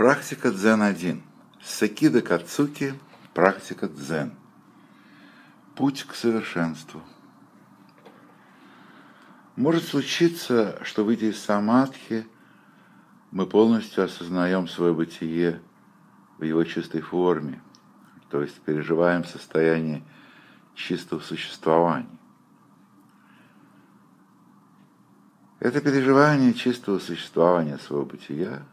Практика дзен-1. Сэкидо Кацуки. Практика дзен. Путь к совершенству. Может случиться, что, выйдя из самадхи, мы полностью осознаем свое бытие в его чистой форме, то есть переживаем состояние чистого существования. Это переживание чистого существования своего бытия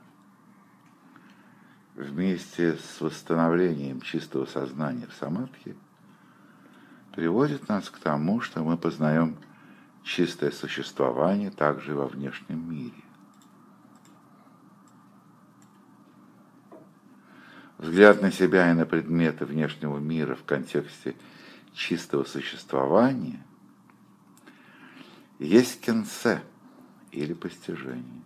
вместе с восстановлением чистого сознания в самадхи приводит нас к тому, что мы познаем чистое существование также и во внешнем мире. Взгляд на себя и на предметы внешнего мира в контексте чистого существования есть кенсе или постижение.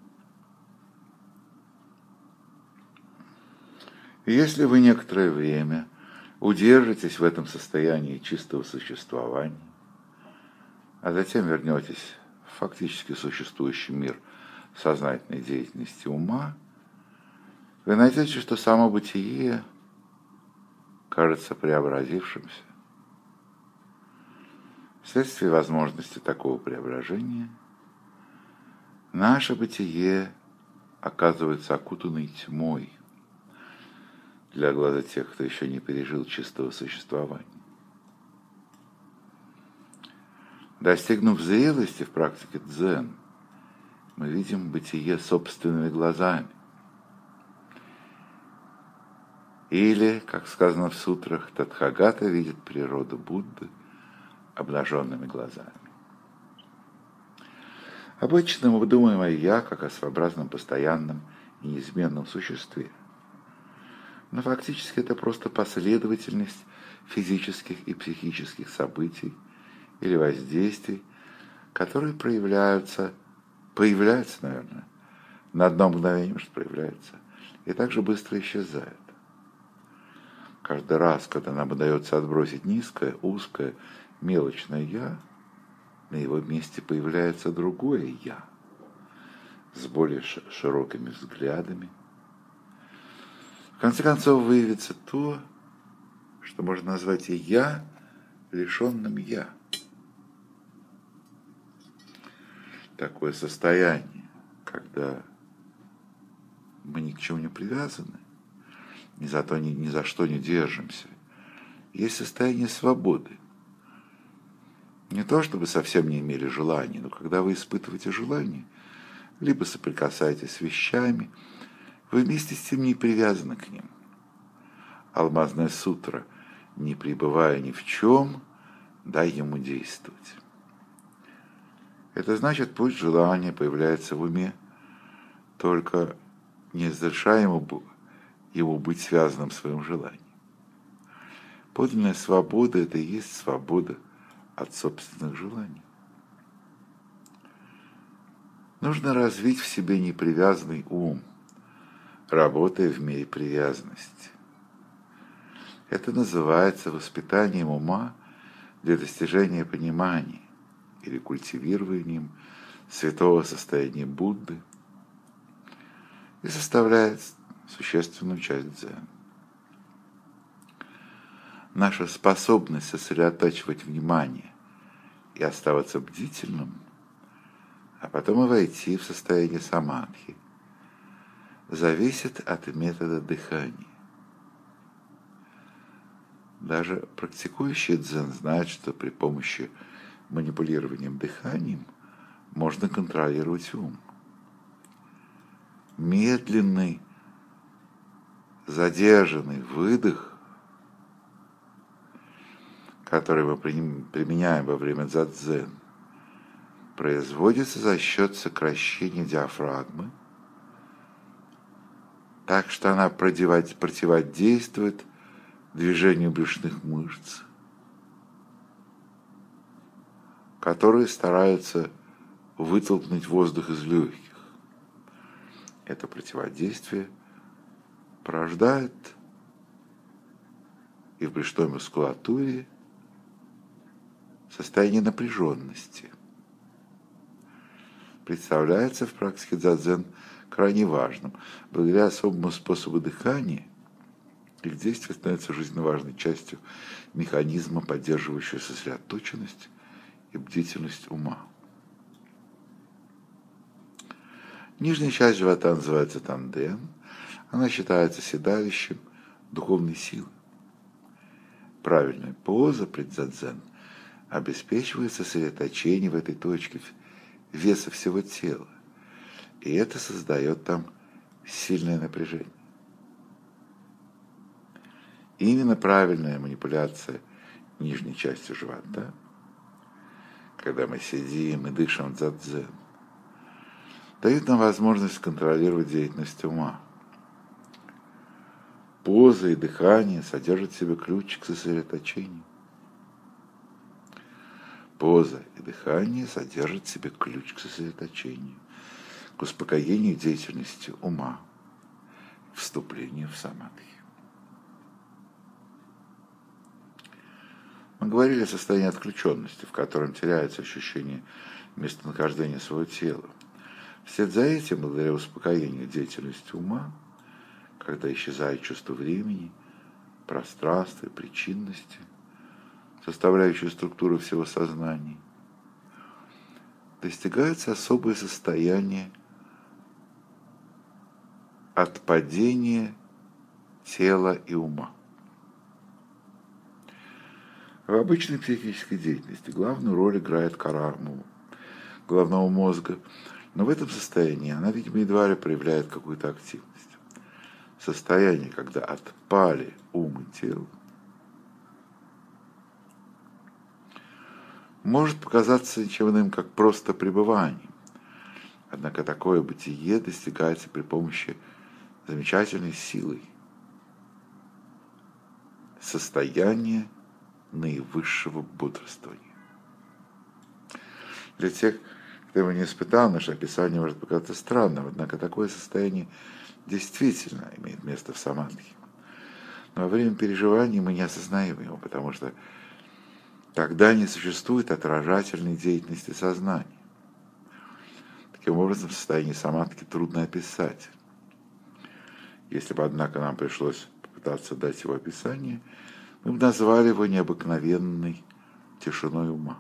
И если вы некоторое время удержитесь в этом состоянии чистого существования, а затем вернетесь в фактически существующий мир сознательной деятельности ума, вы найдете, что само бытие кажется преобразившимся. Вследствие возможности такого преображения наше бытие оказывается окутанной тьмой для глаза тех, кто еще не пережил чистого существования. Достигнув зрелости в практике дзен, мы видим бытие собственными глазами. Или, как сказано в сутрах, Тадхагата видит природу Будды обнаженными глазами. Обычно мы думаем о «я» как о своеобразном, постоянном и неизменном существе. Но фактически это просто последовательность физических и психических событий или воздействий, которые появляются, наверное, на одно мгновение, что проявляются, и также быстро исчезают. Каждый раз, когда нам удается отбросить низкое, узкое, мелочное «я», на его месте появляется другое «я» с более широкими взглядами. В конце концов выявится то, что можно назвать и «я», лишенным «я». Такое состояние, когда мы ни к чему не привязаны, ни за что не держимся, есть состояние свободы. Не то, чтобы совсем не имели желания, но когда вы испытываете желание, либо соприкасаетесь с вещами, вы вместе с тем не привязаны к ним. Алмазная сутра: не пребывая ни в чем, дай ему действовать. Это значит, пусть желание появляется в уме, только не разрешай ему быть связанным своим желанием. Подлинная свобода – это и есть свобода от собственных желаний. Нужно развить в себе непривязанный ум, работая в мире привязанности. Это называется воспитанием ума для достижения понимания или культивированием святого состояния Будды и составляет существенную часть дзен. Наша способность сосредотачивать внимание и оставаться бдительным, а потом и войти в состояние самадхи, зависит от метода дыхания. Даже практикующие дзен знают, что при помощи манипулирования дыханием можно контролировать ум. Медленный, задержанный выдох, который мы применяем во время дзен, производится за счет сокращения диафрагмы, так что она противодействует движению брюшных мышц, которые стараются вытолкнуть воздух из легких. Это противодействие порождает и в брюшной мускулатуре состояние напряженности. Представляется в практике дзен крайне важным. Благодаря особому способу дыхания их действие становится жизненно важной частью механизма, поддерживающего сосредоточенность и бдительность ума. Нижняя часть живота называется танден. Она считается седалищем духовной силы. Правильная поза при дзен обеспечивает сосредоточение в этой точке веса всего тела. И это создает там сильное напряжение. Именно правильная манипуляция нижней частью живота, когда мы сидим и дышим дзен, дает нам возможность контролировать деятельность ума. Поза и дыхание содержат в себе ключ к сосредоточению. Поза и дыхание содержат в себе ключ к сосредоточению, к успокоению деятельности ума, к вступлению в самадхи. Мы говорили о состоянии отключенности, в котором теряется ощущение местонахождения своего тела. Вслед за этим, благодаря успокоению деятельности ума, когда исчезает чувство времени, пространства и причинности, составляющие структуру всего сознания, достигается особое состояние отпадения тела и ума. В обычной психической деятельности главную роль играет кора головного мозга, но в этом состоянии она, видимо, едва ли проявляет какую-то активность. Состояние, когда отпали ум и тело, может показаться ничем иным, как просто пребывание. Однако такое бытие достигается при помощи замечательной силы, состояния наивысшего бодрствования. Для тех, кто его не испытал, наше описание может показаться странным, однако такое состояние действительно имеет место в самадхи. Но во время переживаний мы не осознаем его, потому что тогда не существует отражательной деятельности сознания. Таким образом, состояние самадхи трудно описать. Если бы, однако, нам пришлось попытаться дать его описание, мы бы назвали его необыкновенной тишиной ума.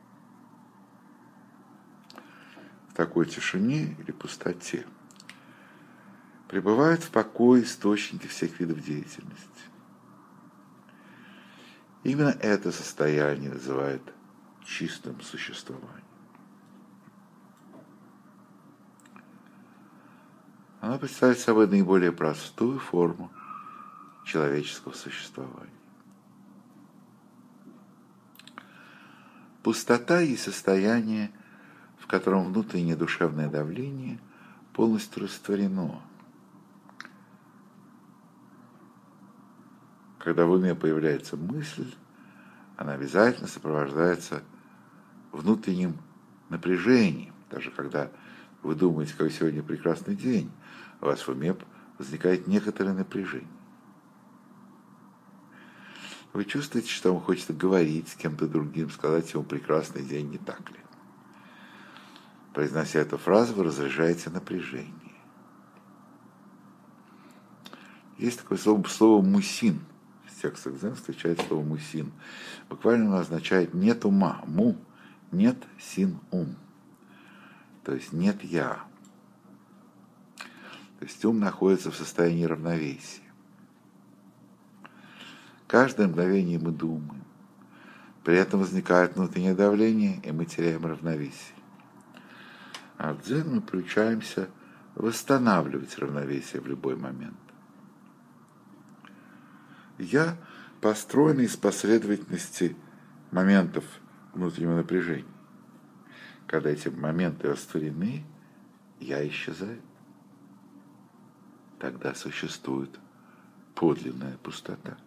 В такой тишине или пустоте пребывают в покое источники всех видов деятельности. Именно это состояние называют чистым существованием. Оно представляет собой наиболее простую форму человеческого существования. Пустота есть состояние, в котором внутреннее душевное давление полностью растворено. Когда в уме появляется мысль, она обязательно сопровождается внутренним напряжением. Даже когда вы думаете, какой сегодня прекрасный день, у вас в уме возникает некоторое напряжение. Вы чувствуете, что вам хочется говорить с кем-то другим, сказать ему прекрасный день, не так ли? Произнося эту фразу, вы разряжаете напряжение. Есть такое слово «мусин». В текстах дзен встречается слово «мусин». Буквально оно означает «нет ума». «Му» – «нет», «син» – «ум». То есть «нет я». То есть ум находится в состоянии равновесия. Каждое мгновение мы думаем. При этом возникает внутреннее давление, и мы теряем равновесие. А в дзен мы приучаемся восстанавливать равновесие в любой момент. Я построен из последовательности моментов внутреннего напряжения. Когда эти моменты растворены, я исчезаю. Тогда существует подлинная пустота.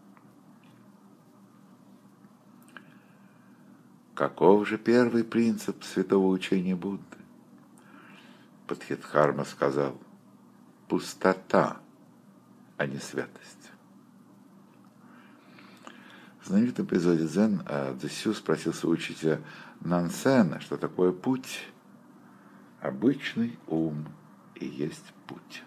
Каков же первый принцип святого учения Будды? Бодхидхарма сказал: пустота, а не святость. В знаменитом эпизоде дзен Цзысю спросил своего учителя Нансена, что такое путь. Обычный ум и есть путь.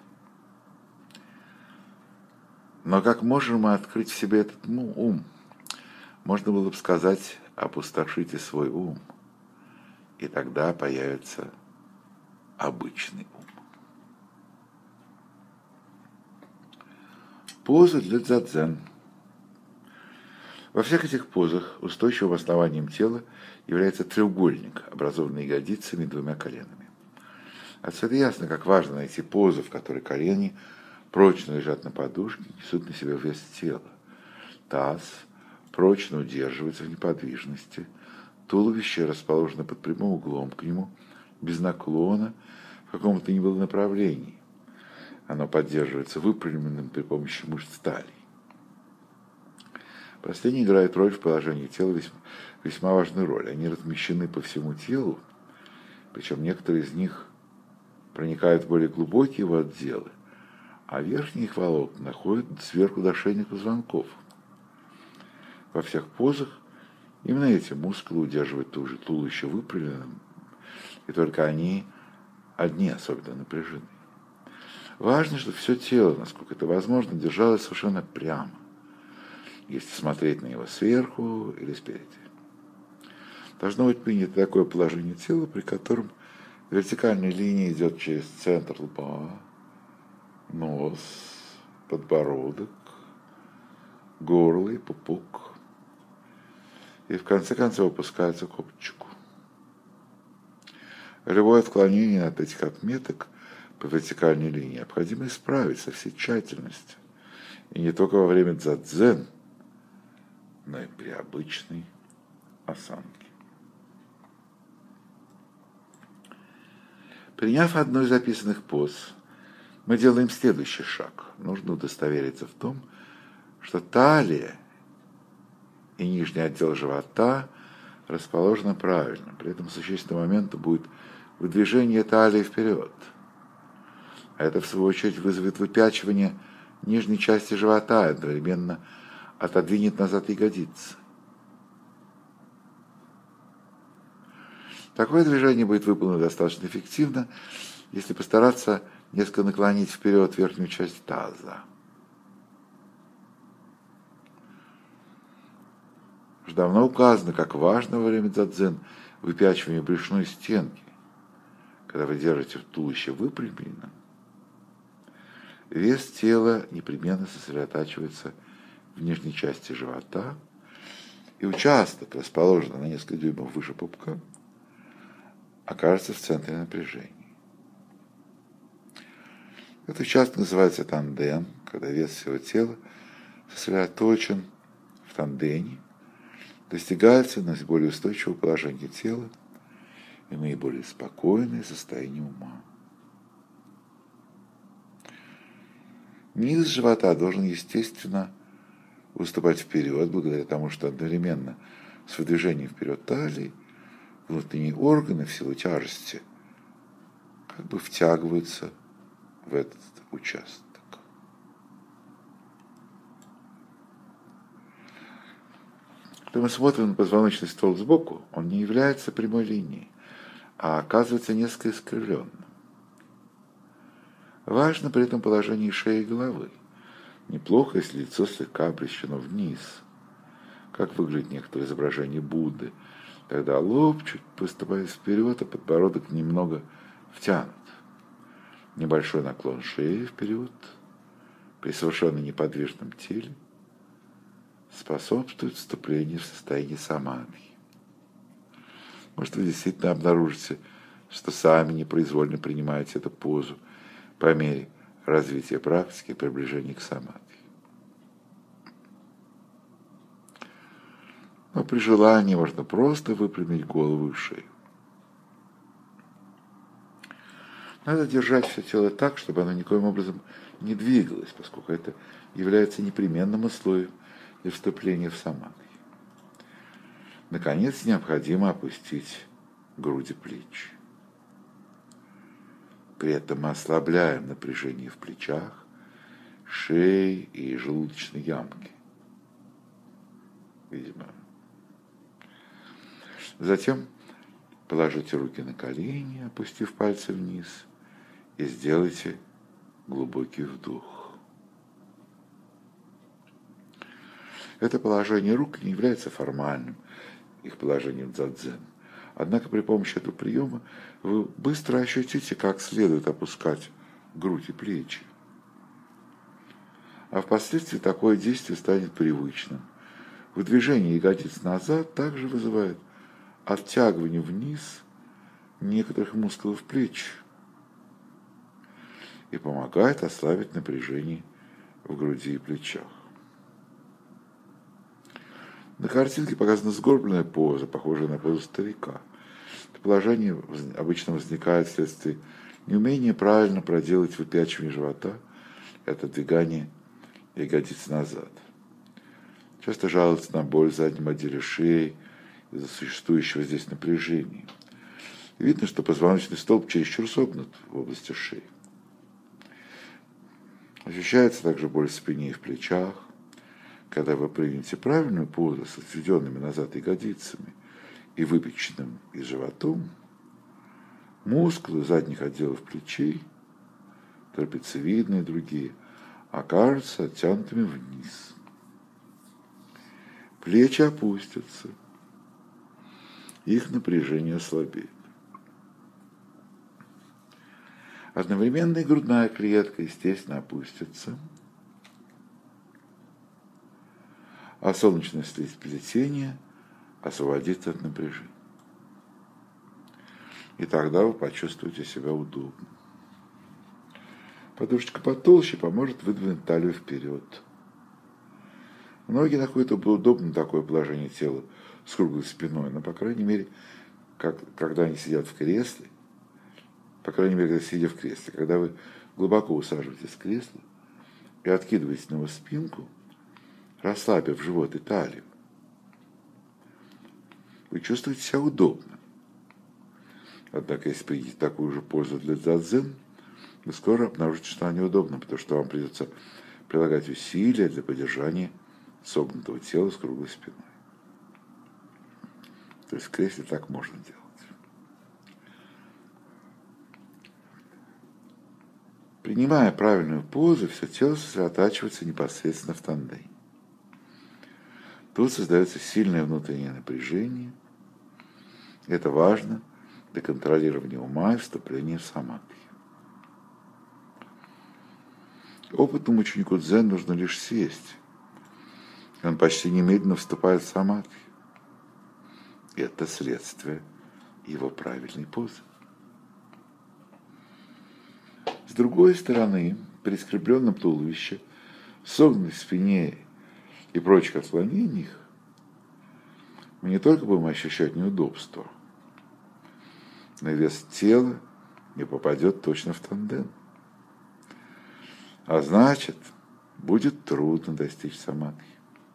Но как можем мы открыть в себе этот ум? Можно было бы сказать: опустошите свой ум, и тогда появится обычный ум. Поза для дзадзен. Во всех этих позах устойчивым основанием тела является треугольник, образованный ягодицами и двумя коленами. Отсюда ясно, как важно найти позу, в которой колени прочно лежат на подушке, несут на себе вес тела. Таз прочно удерживается в неподвижности, туловище расположено под прямым углом к нему, без наклона, в каком-то ни было направлении. Оно поддерживается выпрямленным при помощи мышц талии. Последние играют роль в положении тела весьма важную роль. Они размещены по всему телу, причем некоторые из них проникают в более глубокие его отделы, а верхние их волокна находят сверху до шейных позвонков. Во всех позах именно эти мускулы удерживают туловище выпрямленным, и только они одни особенно напряжены. Важно, чтобы все тело, насколько это возможно, держалось совершенно прямо, если смотреть на него сверху или спереди. Должно быть принято такое положение тела, при котором вертикальная линия идет через центр лба, нос, подбородок, горло и пупок, и в конце концов опускается к копчику. Любое отклонение от этих отметок по вертикальной линии необходимо исправить со всей тщательностью, и не только во время дзадзен, но и при обычной осанке. Приняв одну из записанных поз, мы делаем следующий шаг. Нужно удостовериться в том, что талия и нижний отдел живота расположены правильно. При этом существенным моментом будет выдвижение талии вперед. А это, в свою очередь, вызовет выпячивание нижней части живота и одновременно отодвинет назад ягодицы. Такое движение будет выполнено достаточно эффективно, если постараться несколько наклонить вперед верхнюю часть таза. Уже давно указано, как важно во время дзадзен выпячивание брюшной стенки. Когда вы держите туловище выпрямленным, вес тела непременно сосредотачивается в нижней части живота, и участок, расположенный на несколько дюймов выше пупка, окажется в центре напряжения. Этот участок называется танден, когда вес всего тела сосредоточен в тандене, достигается наиболее устойчивого положения тела и наиболее спокойное состояние ума. Низ живота должен, естественно, выступать вперед, благодаря тому, что одновременно с выдвижением вперед талии внутренние органы в силу тяжести как бы втягиваются в этот участок. Когда мы смотрим на позвоночный столб сбоку, он не является прямой линией, а оказывается несколько искривленным. Важно при этом положение шеи и головы. Неплохо, если лицо слегка обращено вниз, как выглядит некоторое изображение Будды. Тогда лоб чуть выступает вперед, а подбородок немного втянут. Небольшой наклон шеи вперед при совершенно неподвижном теле способствует вступлению в состояние самадхи. Может, вы действительно обнаружите, что сами непроизвольно принимаете эту позу по мере развития практики и приближения к самадхи. Но при желании можно просто выпрямить голову и шею. Надо держать все тело так, чтобы оно никоим образом не двигалось, поскольку это является непременным условием для вступления в самадхи. Наконец, необходимо опустить груди плеч. При этом мы ослабляем напряжение в плечах, шее и желудочной ямке. Видимо. Затем положите руки на колени, опустив пальцы вниз, и сделайте глубокий вдох. Это положение рук не является формальным их положением дзадзен. Однако при помощи этого приема вы быстро ощутите, как следует опускать грудь и плечи. А впоследствии такое действие станет привычным. Выдвижение ягодиц назад также вызывает оттягивание вниз некоторых мускулов плеч и помогает ослабить напряжение в груди и плечах. На картинке показана сгорбленная поза, похожая на позу старика. Это положение обычно возникает вследствие неумения правильно проделать выпячивание живота и отодвигание ягодиц назад. Часто жалуются на боль в заднем отделе шеи из-за существующего здесь напряжения. Видно, что позвоночный столб чересчур согнут в области шеи. Ощущается также боль в спине и в плечах. Когда вы примете правильную позу с отведенными назад ягодицами и выпеченным и животом, мускулы задних отделов плечей, трапециевидные и другие, окажутся оттянутыми вниз. Плечи опустятся, их напряжение ослабеет. Одновременно и грудная клетка, естественно, опустится, а солнечное сплетение освободится от напряжения. И тогда вы почувствуете себя удобно. Подушечка потолще поможет выдвинуть талию вперед. Многие находят удобным такое положение тела с круглой спиной, но, по крайней мере, когда они сидят в кресле, сидя в кресле, когда вы глубоко усаживаетесь в кресло и откидываете на его спинку, расслабив живот и талию, вы чувствуете себя удобно. Однако, если принять такую же позу для дзадзен, вы скоро обнаружите, что она неудобна, потому что вам придется прилагать усилия для поддержания согнутого тела с круглой спиной. То есть в кресле так можно делать. Принимая правильную позу, все тело сосредотачивается непосредственно в тандене. Тут создается сильное внутреннее напряжение. Это важно для контролирования ума и вступления в самадхи. Опытному ученику дзен нужно лишь сесть. Он почти немедленно вступает в самадхи. Это следствие его правильной позы. С другой стороны, при скрепленном туловище, согнутой спине и прочих отклонениях, мы не только будем ощущать неудобство, но и вес тела не попадет точно в тандем. А значит, будет трудно достичь самадхи.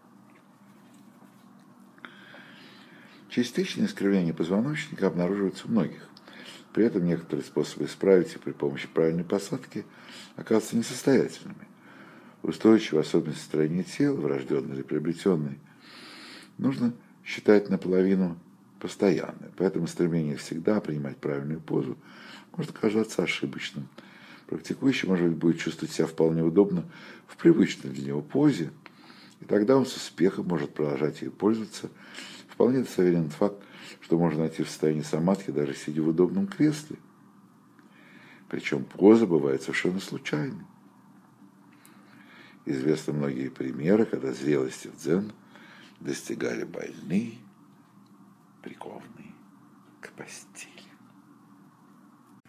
Частичное искривление позвоночника обнаруживается у многих. При этом некоторые способы исправить их при помощи правильной посадки оказываются несостоятельными. Устойчивые особенности строения тела, врожденные или приобретенные, нужно считать наполовину постоянной. Поэтому стремление всегда принимать правильную позу может казаться ошибочным. Практикующий, может быть, будет чувствовать себя вполне удобно в привычной для него позе, и тогда он с успехом может продолжать ею пользоваться. Вполне достоверен факт, что можно найти в состоянии самадхи, даже сидя в удобном кресле. Причем поза бывает совершенно случайной. Известны многие примеры, когда зрелости в дзен достигали больные, прикованные к постели.